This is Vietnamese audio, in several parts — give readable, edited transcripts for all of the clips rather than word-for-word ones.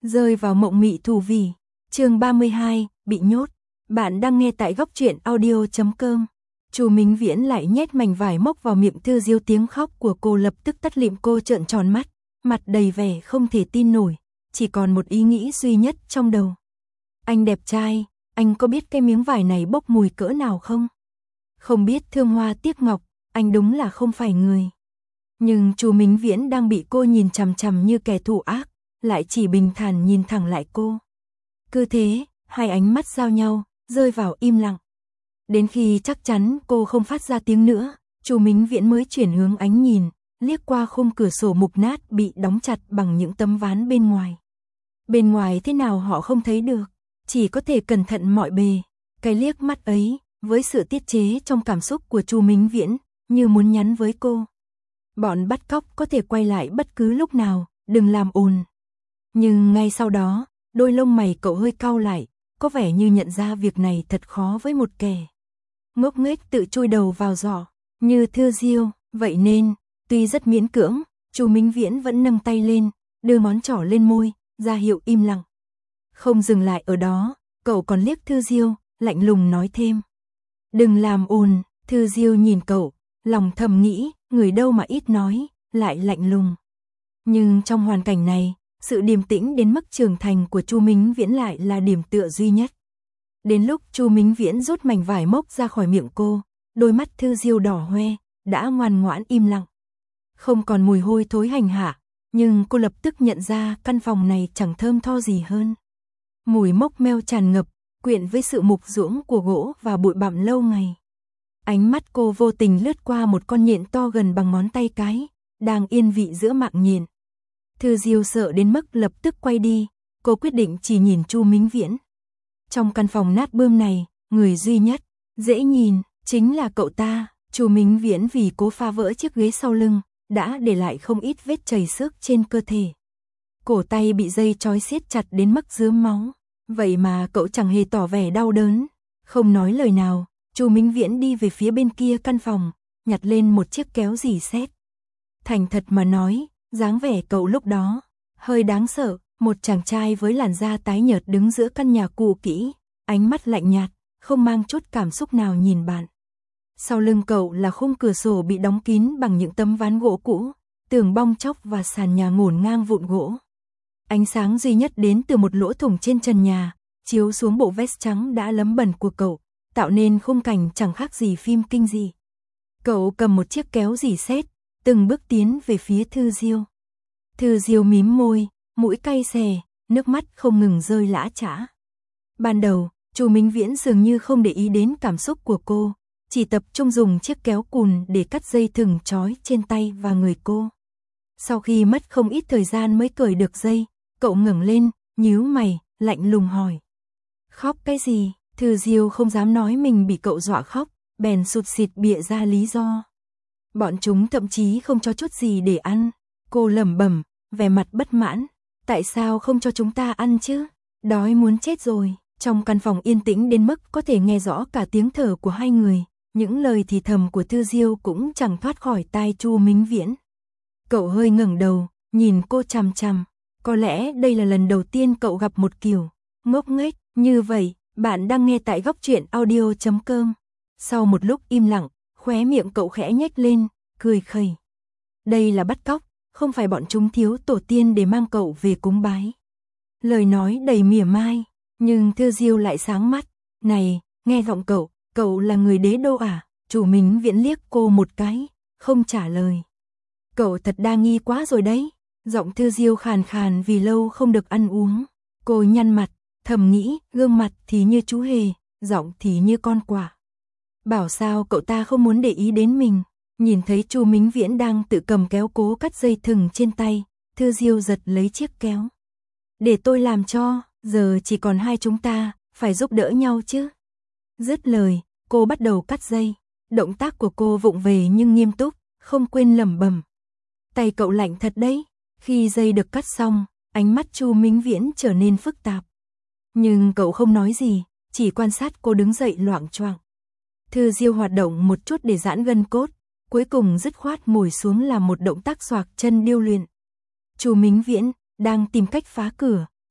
Rơi vào mộng mị thủ vì. Chương 32, bị nhốt. Bạn đang nghe tại góc truyện audio.com. Chu Minh Viễn lại nhét mảnh vải mốc vào miệng Thư Diêu, tiếng khóc của cô lập tức tắt lịm, cô trợn tròn mắt, mặt đầy vẻ không thể tin nổi, chỉ còn một ý nghĩ duy nhất trong đầu. Anh đẹp trai, anh có biết cái miếng vải này bốc mùi cỡ nào không? Không biết thương hoa tiếc ngọc, anh đúng là không phải người. Nhưng Chu Minh Viễn đang bị cô nhìn chằm chằm như kẻ thù ác, lại chỉ bình thản nhìn thẳng lại cô. Cứ thế, hai ánh mắt giao nhau, rơi vào im lặng. Đến khi chắc chắn cô không phát ra tiếng nữa, Chu Minh Viễn mới chuyển hướng ánh nhìn, liếc qua khung cửa sổ mục nát bị đóng chặt bằng những tấm ván bên ngoài. Bên ngoài thế nào họ không thấy được, chỉ có thể cẩn thận mọi bề. Cái liếc mắt ấy, với sự tiết chế trong cảm xúc của Chu Minh Viễn, như muốn nhắn với cô. Bọn bắt cóc có thể quay lại bất cứ lúc nào, đừng làm ồn. Nhưng ngay sau đó, đôi lông mày cậu hơi cau lại, có vẻ như nhận ra việc này thật khó với một kẻ ngốc nghếch tự chui đầu vào giỏ như Thư Diêu. Vậy nên, tuy rất miễn cưỡng, Chu Minh Viễn vẫn nâng tay lên, đưa ngón trỏ lên môi, ra hiệu im lặng. Không dừng lại ở đó, cậu còn liếc Thư Diêu, lạnh lùng nói thêm. Đừng làm ồn. Thư Diêu nhìn cậu, lòng thầm nghĩ, người đâu mà ít nói, lại lạnh lùng. Nhưng trong hoàn cảnh này, sự điềm tĩnh đến mức trưởng thành của Chu Minh Viễn lại là điểm tựa duy nhất. Đến lúc Chu Minh Viễn rút mảnh vải mốc ra khỏi miệng cô, đôi mắt Thư Diêu đỏ hoe, đã ngoan ngoãn im lặng. Không còn mùi hôi thối hành hạ, nhưng cô lập tức nhận ra căn phòng này chẳng thơm tho gì hơn. Mùi mốc meo tràn ngập, quyện với sự mục ruỗng của gỗ và bụi bặm lâu ngày. Ánh mắt cô vô tình lướt qua một con nhện to gần bằng ngón tay cái, đang yên vị giữa mạng nhện. Thư Diêu sợ đến mức lập tức quay đi, cô quyết định chỉ nhìn Chu Minh Viễn. Trong căn phòng nát bươm này, người duy nhất dễ nhìn chính là cậu ta. Chu Minh Viễn vì cố phá vỡ chiếc ghế sau lưng, đã để lại không ít vết chảy xước trên cơ thể. Cổ tay bị dây trói siết chặt đến mức rướm máu, vậy mà cậu chẳng hề tỏ vẻ đau đớn. Không nói lời nào, Chu Minh Viễn đi về phía bên kia căn phòng, nhặt lên một chiếc kéo rỉ sét. Thành thật mà nói, dáng vẻ cậu lúc đó hơi đáng sợ, một chàng trai với làn da tái nhợt đứng giữa căn nhà cũ kỹ, ánh mắt lạnh nhạt, không mang chút cảm xúc nào nhìn bạn. Sau lưng cậu là khung cửa sổ bị đóng kín bằng những tấm ván gỗ cũ, tường bong tróc và sàn nhà ngổn ngang vụn gỗ. Ánh sáng duy nhất đến từ một lỗ thủng trên trần nhà, chiếu xuống bộ vest trắng đã lấm bẩn của cậu, tạo nên khung cảnh chẳng khác gì phim kinh dị. Cậu cầm một chiếc kéo rỉ sét, từng bước tiến về phía Thư Diêu. Thư Diêu mím môi, mũi cay xè, nước mắt không ngừng rơi lã chã. Ban đầu, Chu Minh Viễn dường như không để ý đến cảm xúc của cô, chỉ tập trung dùng chiếc kéo cùn để cắt dây thừng trói trên tay và người cô. Sau khi mất không ít thời gian mới cởi được dây, cậu ngẩng lên, nhíu mày, lạnh lùng hỏi. Khóc cái gì? Thư Diêu không dám nói mình bị cậu dọa khóc, bèn sụt sịt bịa ra lý do. Bọn chúng thậm chí không cho chút gì để ăn. Cô lẩm bẩm, vẻ mặt bất mãn. Tại sao không cho chúng ta ăn chứ? Đói muốn chết rồi. Trong căn phòng yên tĩnh đến mức có thể nghe rõ cả tiếng thở của hai người, những lời thì thầm của Thư Diêu cũng chẳng thoát khỏi tai Chu Minh Viễn. Cậu hơi ngẩng đầu, nhìn cô chằm chằm. Có lẽ đây là lần đầu tiên cậu gặp một kiểu ngốc nghếch như vậy. Bạn đang nghe tại góc truyện audio.com. Sau một lúc im lặng, khóe miệng cậu khẽ nhếch lên, cười khẩy. Đây là bắt cóc, không phải bọn chúng thiếu tổ tiên để mang cậu về cúng bái. Lời nói đầy mỉa mai, nhưng Thư Diêu lại sáng mắt. Này, nghe giọng cậu là người đế đô à? Chu Minh Viễn liếc cô một cái, không trả lời. Cậu thật đa nghi quá rồi đấy. Giọng Thư Diêu khàn khàn vì lâu không được ăn uống. Cô nhăn mặt, thầm nghĩ, gương mặt thì như chú hề, giọng thì như con quạ. Bảo sao cậu ta không muốn để ý đến mình. Nhìn thấy Chu Minh Viễn đang tự cầm kéo cố cắt dây thừng trên tay, Thư Diêu giật lấy chiếc kéo. Để tôi làm cho, giờ chỉ còn hai chúng ta, phải giúp đỡ nhau chứ. Dứt lời, cô bắt đầu cắt dây. Động tác của cô vụng về nhưng nghiêm túc, không quên lẩm bẩm. Tay cậu lạnh thật đấy. Khi dây được cắt xong, ánh mắt Chu Minh Viễn trở nên phức tạp. Nhưng cậu không nói gì, chỉ quan sát cô đứng dậy loạng choạng. Thư Diêu hoạt động một chút để giãn gân cốt, cuối cùng dứt khoát ngồi xuống làm một động tác xoạc chân điêu luyện. Chu Minh Viễn đang tìm cách phá cửa,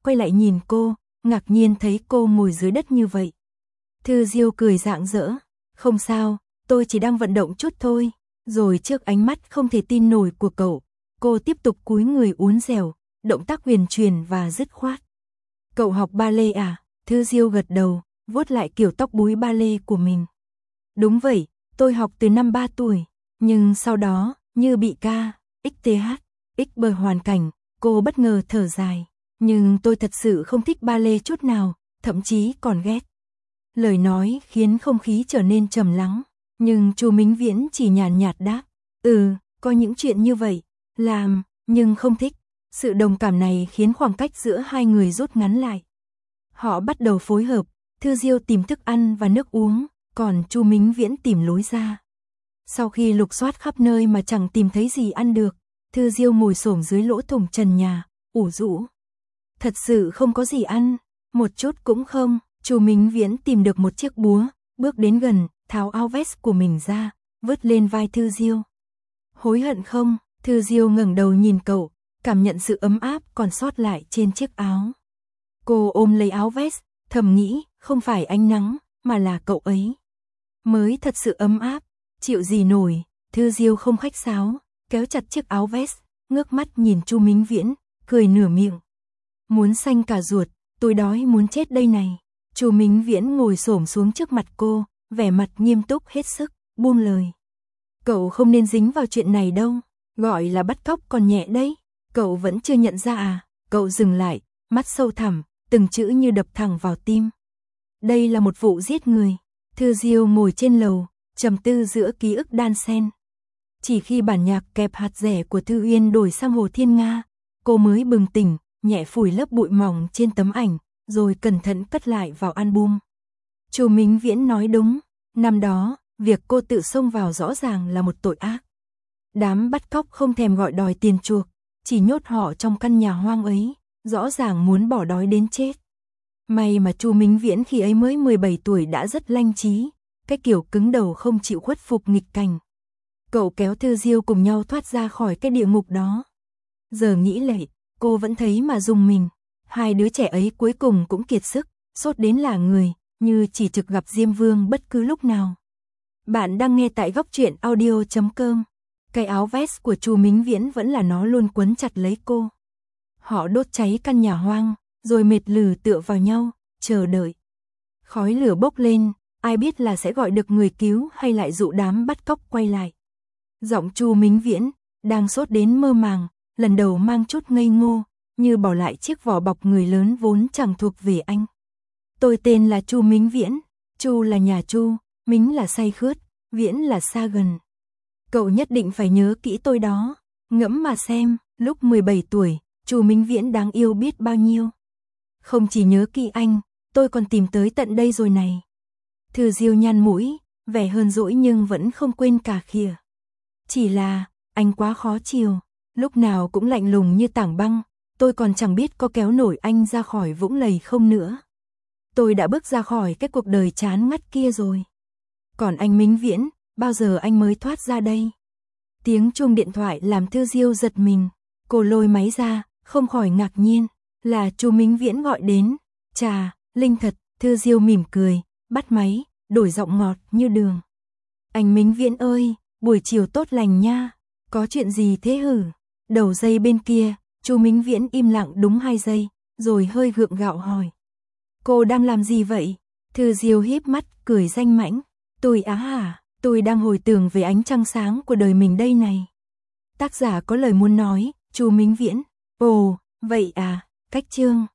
quay lại nhìn cô, ngạc nhiên thấy cô ngồi dưới đất như vậy. Thư Diêu cười rạng rỡ, không sao, tôi chỉ đang vận động chút thôi. Rồi trước ánh mắt không thể tin nổi của cậu, cô tiếp tục cúi người uốn dẻo, động tác huyền truyền và dứt khoát. Cậu học ballet à? Thư Diêu gật đầu, vuốt lại kiểu tóc búi ballet của mình. Đúng vậy, tôi học từ năm 3 tuổi, nhưng sau đó, như bị bờ hoàn cảnh, cô bất ngờ thở dài. Nhưng tôi thật sự không thích ballet chút nào, thậm chí còn ghét. Lời nói khiến không khí trở nên trầm lắng, nhưng Chu Mính Viễn chỉ nhàn nhạt đáp, có những chuyện như vậy, làm, nhưng không thích. Sự đồng cảm này khiến khoảng cách giữa hai người rút ngắn lại. Họ bắt đầu phối hợp, Thư Diêu tìm thức ăn và nước uống, còn Chu Mính Viễn tìm lối ra. Sau khi lục soát khắp nơi mà chẳng tìm thấy gì ăn được, Thư Diêu ngồi xổm dưới lỗ thủng trần nhà, ủ rũ. Thật sự không có gì ăn, một chút cũng không. Chu Mính Viễn tìm được một chiếc búa, bước đến gần, tháo áo vest của mình ra, vứt lên vai Thư Diêu. Hối hận không? Thư Diêu ngẩng đầu nhìn cậu, cảm nhận sự ấm áp còn sót lại trên chiếc áo. Cô ôm lấy áo vest, thầm nghĩ, không phải ánh nắng, mà là cậu ấy. Mới thật sự ấm áp, chịu gì nổi. Thư Diêu không khách sáo, kéo chặt chiếc áo vest, ngước mắt nhìn Chu Mính Viễn, cười nửa miệng. Muốn xanh cả ruột, tôi đói muốn chết đây này. Chu Mính Viễn ngồi xổm xuống trước mặt cô, vẻ mặt nghiêm túc hết sức, buông lời. Cậu không nên dính vào chuyện này đâu, gọi là bắt cóc còn nhẹ đấy. Cậu vẫn chưa nhận ra à? Cậu dừng lại, mắt sâu thẳm, từng chữ như đập thẳng vào tim. Đây là một vụ giết người. Thư Diêu ngồi trên lầu, trầm tư giữa ký ức đan xen. Chỉ khi bản nhạc kẹp hạt rẻ của Thư Uyên đổi sang Hồ Thiên Nga, cô mới bừng tỉnh, nhẹ phủi lớp bụi mỏng trên tấm ảnh, rồi cẩn thận cất lại vào album. Chu Mính Viễn nói đúng, năm đó, việc cô tự xông vào rõ ràng là một tội ác. Đám bắt cóc không thèm gọi đòi tiền chuộc, chỉ nhốt họ trong căn nhà hoang ấy, rõ ràng muốn bỏ đói đến chết. May mà Chu Mính Viễn khi ấy mới 17 tuổi đã rất lanh trí, cái kiểu cứng đầu không chịu khuất phục nghịch cảnh. Cậu kéo Thư Diêu cùng nhau thoát ra khỏi cái địa ngục đó. Giờ nghĩ lại, cô vẫn thấy mà rùng mình. Hai đứa trẻ ấy cuối cùng cũng kiệt sức, sốt đến lả người, như chỉ trực gặp Diêm Vương bất cứ lúc nào. Bạn đang nghe tại góc truyện audio.com. Cái áo vest của Chu Mính Viễn vẫn là nó luôn quấn chặt lấy cô. Họ đốt cháy căn nhà hoang, rồi mệt lử tựa vào nhau, chờ đợi. Khói lửa bốc lên, ai biết là sẽ gọi được người cứu hay lại dụ đám bắt cóc quay lại. Giọng Chu Mính Viễn, đang sốt đến mơ màng, lần đầu mang chút ngây ngô, như bỏ lại chiếc vỏ bọc người lớn vốn chẳng thuộc về anh. Tôi tên là Chu Mính Viễn, Chu là nhà Chu, Mính là say khướt, Viễn là xa gần. Cậu nhất định phải nhớ kỹ tôi đó, ngẫm mà xem, lúc 17 tuổi, Chu Mính Viễn đáng yêu biết bao nhiêu. Không chỉ nhớ kỹ anh, tôi còn tìm tới tận đây rồi này. Thư Diêu nhăn mũi, vẻ hờn dỗi nhưng vẫn không quên cà khịa. Chỉ là, anh quá khó chiều, lúc nào cũng lạnh lùng như tảng băng, tôi còn chẳng biết có kéo nổi anh ra khỏi vũng lầy không nữa. Tôi đã bước ra khỏi cái cuộc đời chán ngắt kia rồi. Còn anh Mính Viễn, bao giờ anh mới thoát ra đây? Tiếng chuông điện thoại làm Thư Diêu giật mình, cô lôi máy ra, không khỏi ngạc nhiên, là Chu Mính Viễn gọi đến. Chà, linh thật, Thư Diêu mỉm cười, bắt máy, đổi giọng ngọt như đường. Anh Mính Viễn ơi, buổi chiều tốt lành nha, có chuyện gì thế hử? Đầu dây bên kia, Chu Mính Viễn im lặng đúng 2 giây, rồi hơi gượng gạo hỏi. Cô đang làm gì vậy? Thư Diêu híp mắt, cười danh mãnh. Tôi tôi đang hồi tưởng về ánh trăng sáng của đời mình đây này. Tác giả có lời muốn nói, Chu Mính Viễn. Ồ, vậy à, cách chương.